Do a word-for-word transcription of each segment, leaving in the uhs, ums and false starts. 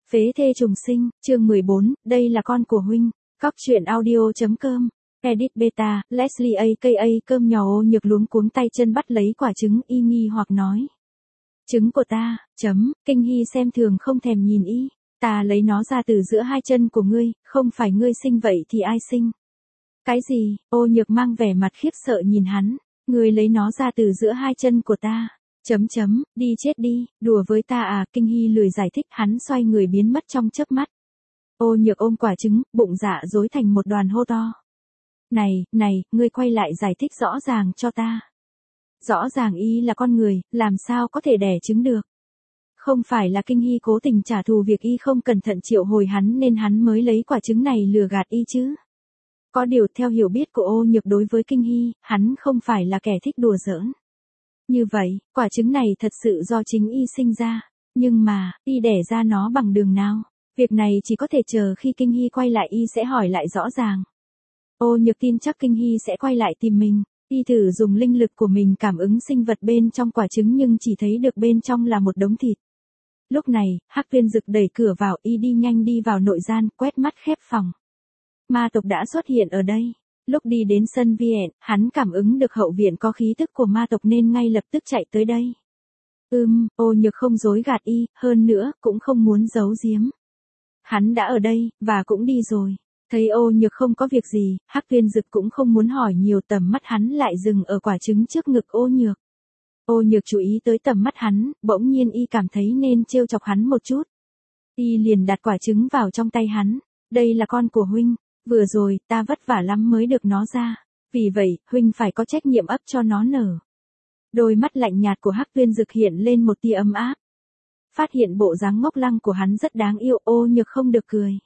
Phế thê trùng sinh, chương mười bốn, đây là con của huynh. Cóc truyện audio.com. Edit beta, Leslie aka cơm nhỏ. Ô Nhược luống cuống tay chân bắt lấy quả trứng, y nghi hoặc nói. Trứng của ta, chấm, Kinh Hy xem thường không thèm nhìn y. Ta lấy nó ra từ giữa hai chân của ngươi, không phải ngươi sinh vậy thì ai sinh? Cái gì? Ô Nhược mang vẻ mặt khiếp sợ nhìn hắn. Ngươi lấy nó ra từ giữa hai chân của ta. Chấm chấm, đi chết đi, đùa với ta à? Kinh Hy lười giải thích, hắn xoay người biến mất trong chớp mắt. Ô Nhược ôm quả trứng, bụng dạ rối thành một đoàn hô to. Này, này, ngươi quay lại giải thích rõ ràng cho ta. Rõ ràng y là con người, làm sao có thể đẻ trứng được? Không phải là Kinh Hy cố tình trả thù việc y không cẩn thận triệu hồi hắn nên hắn mới lấy quả trứng này lừa gạt y chứ? Có điều theo hiểu biết của Ô Nhược đối với Kinh Hy, hắn không phải là kẻ thích đùa giỡn. Như vậy, quả trứng này thật sự do chính y sinh ra, nhưng mà, y đẻ ra nó bằng đường nào? Việc này chỉ có thể chờ khi Kinh Hy quay lại y sẽ hỏi lại rõ ràng. Ô Nhược tin chắc Kinh Hy sẽ quay lại tìm mình, y thử dùng linh lực của mình cảm ứng sinh vật bên trong quả trứng nhưng chỉ thấy được bên trong là một đống thịt. Lúc này, Hắc Viên Dực đẩy cửa vào, y đi nhanh đi vào nội gian, quét mắt khép phòng. Ma tộc đã xuất hiện ở đây. Lúc đi đến sân viện, hắn cảm ứng được hậu viện có khí tức của ma tộc nên ngay lập tức chạy tới đây. Ừm, Ô Nhược không dối gạt y, hơn nữa, cũng không muốn giấu giếm. Hắn đã ở đây, và cũng đi rồi. Thấy Ô Nhược không có việc gì, Hắc Viên Dực cũng không muốn hỏi nhiều, tầm mắt hắn lại dừng ở quả trứng trước ngực Ô Nhược. Ô Nhược chú ý tới tầm mắt hắn, bỗng nhiên y cảm thấy nên trêu chọc hắn một chút. Y liền đặt quả trứng vào trong tay hắn. Đây là con của huynh. Vừa rồi, ta vất vả lắm mới được nó ra. Vì vậy, huynh phải có trách nhiệm ấp cho nó nở. Đôi mắt lạnh nhạt của Hắc Viên Dực hiện lên một tia ấm áp. Phát hiện bộ dáng ngốc lăng của hắn rất đáng yêu, Ô Nhược không được cười.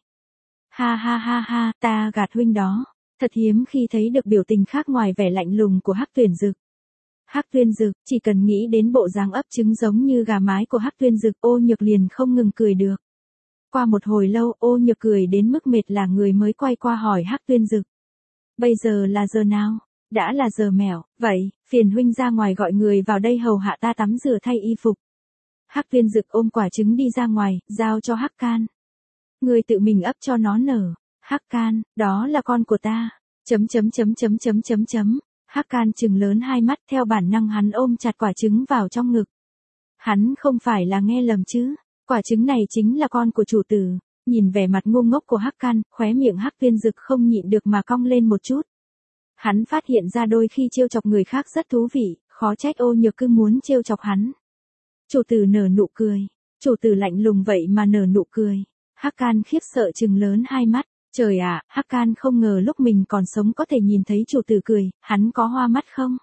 Ha ha ha ha, ta gạt huynh đó. Thật hiếm khi thấy được biểu tình khác ngoài vẻ lạnh lùng của Hắc Viên Dực. Hắc Viên Dực, chỉ cần nghĩ đến bộ dáng ấp trứng giống như gà mái của Hắc Viên Dực, Ô Nhược liền không ngừng cười được. Qua một hồi lâu, Ô Nhược cười đến mức mệt là người mới quay qua hỏi Hắc Viên Dực. Bây giờ là giờ nào? Đã là giờ mẹo, vậy, phiền huynh ra ngoài gọi người vào đây hầu hạ ta tắm rửa thay y phục. Hắc Viên Dực ôm quả trứng đi ra ngoài, giao cho Hắc Can. Người tự mình ấp cho nó nở. Hắc Can, đó là con của ta. Chấm chấm chấm chấm chấm chấm chấm. Hắc Can trừng lớn hai mắt, theo bản năng hắn ôm chặt quả trứng vào trong ngực. Hắn không phải là nghe lầm chứ? Quả trứng này chính là con của chủ tử. Nhìn vẻ mặt ngu ngốc của Hắc Can, khóe miệng Hắc Viên Dực không nhịn được mà cong lên một chút. Hắn phát hiện ra đôi khi trêu chọc người khác rất thú vị, khó trách Ô Nhược cứ muốn trêu chọc hắn. Chủ tử nở nụ cười. Chủ tử lạnh lùng vậy mà nở nụ cười. Hắc Can khiếp sợ trừng lớn hai mắt. Trời ạ, Hắc Can không ngờ lúc mình còn sống có thể nhìn thấy chủ tử cười, hắn có hoa mắt không?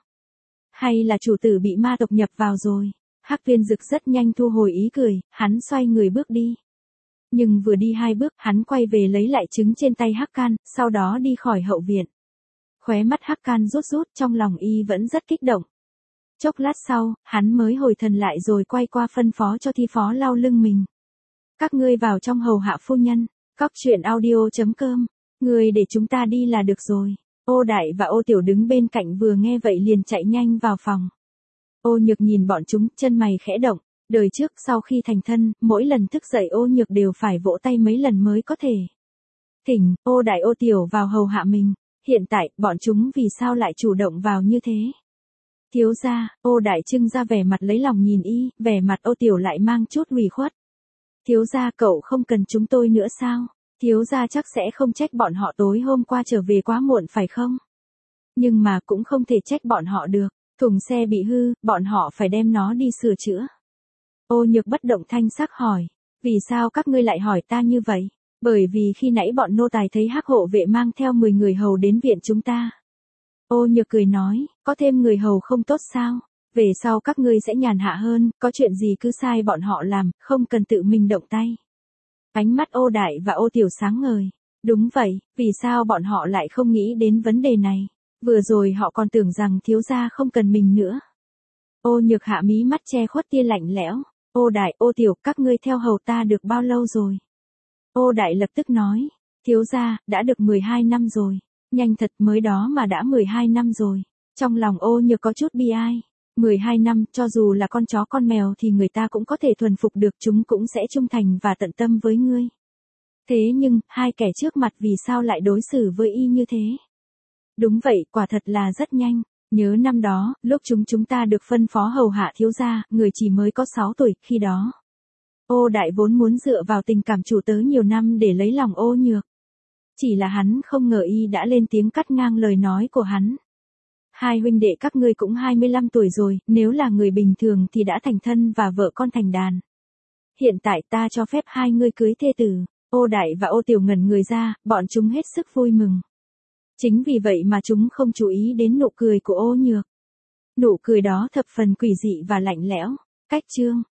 Hay là chủ tử bị ma tộc nhập vào rồi? Hắc Viên Dực rất nhanh thu hồi ý cười, hắn xoay người bước đi. Nhưng vừa đi hai bước, hắn quay về lấy lại trứng trên tay Hắc Can, sau đó đi khỏi hậu viện. Khóe mắt Hắc Can rút rút, trong lòng y vẫn rất kích động. Chốc lát sau, hắn mới hồi thần lại rồi quay qua phân phó cho thi phó lau lưng mình. Các ngươi vào trong hầu hạ phu nhân. Cóc truyện audio.com. Người để chúng ta đi là được rồi. Ô Đại và Ô Tiểu đứng bên cạnh vừa nghe vậy liền chạy nhanh vào phòng. Ô Nhược nhìn bọn chúng, chân mày khẽ động. Đời trước sau khi thành thân, mỗi lần thức dậy Ô Nhược đều phải vỗ tay mấy lần mới có thể thỉnh Ô Đại Ô Tiểu vào hầu hạ mình. Hiện tại, bọn chúng vì sao lại chủ động vào như thế? Thiếu gia, Ô Đại trưng ra vẻ mặt lấy lòng nhìn y, vẻ mặt Ô Tiểu lại mang chút ủy khuất. Thiếu gia, cậu không cần chúng tôi nữa sao? Thiếu gia chắc sẽ không trách bọn họ tối hôm qua trở về quá muộn phải không? Nhưng mà cũng không thể trách bọn họ được. Thùng xe bị hư, bọn họ phải đem nó đi sửa chữa. Ô Nhược bất động thanh sắc hỏi. Vì sao các ngươi lại hỏi ta như vậy? Bởi vì khi nãy bọn nô tài thấy Hắc hộ vệ mang theo mười người hầu đến viện chúng ta. Ô Nhược cười nói, có thêm người hầu không tốt sao? Về sau các ngươi sẽ nhàn hạ hơn, có chuyện gì cứ sai bọn họ làm, không cần tự mình động tay. Ánh mắt Ô Đại và Ô Tiểu sáng ngời. Đúng vậy, vì sao bọn họ lại không nghĩ đến vấn đề này? Vừa rồi họ còn tưởng rằng thiếu gia không cần mình nữa. Ô Nhược hạ mí mắt che khuất tia lạnh lẽo. Ô Đại, Ô Tiểu, các ngươi theo hầu ta được bao lâu rồi? Ô Đại lập tức nói, thiếu gia, đã được mười hai năm rồi. Nhanh thật, mới đó mà đã mười hai năm rồi. Trong lòng Ô Nhược có chút bi ai. mười hai năm, cho dù là con chó con mèo thì người ta cũng có thể thuần phục được, chúng cũng sẽ trung thành và tận tâm với ngươi. Thế nhưng, hai kẻ trước mặt vì sao lại đối xử với y như thế? Đúng vậy, quả thật là rất nhanh. Nhớ năm đó, lúc chúng chúng ta được phân phó hầu hạ thiếu gia, người chỉ mới có sáu tuổi, khi đó. Ô Đại vốn muốn dựa vào tình cảm chủ tớ nhiều năm để lấy lòng Ô Nhược. Chỉ là hắn không ngờ y đã lên tiếng cắt ngang lời nói của hắn. Hai huynh đệ các ngươi cũng hai mươi lăm tuổi rồi, nếu là người bình thường thì đã thành thân và vợ con thành đàn. Hiện tại ta cho phép hai ngươi cưới thê tử. Ô Đại và Ô Tiểu ngẩn người ra, bọn chúng hết sức vui mừng. Chính vì vậy mà chúng không chú ý đến nụ cười của Ô Nhược. Nụ cười đó thập phần quỷ dị và lạnh lẽo. Cách chương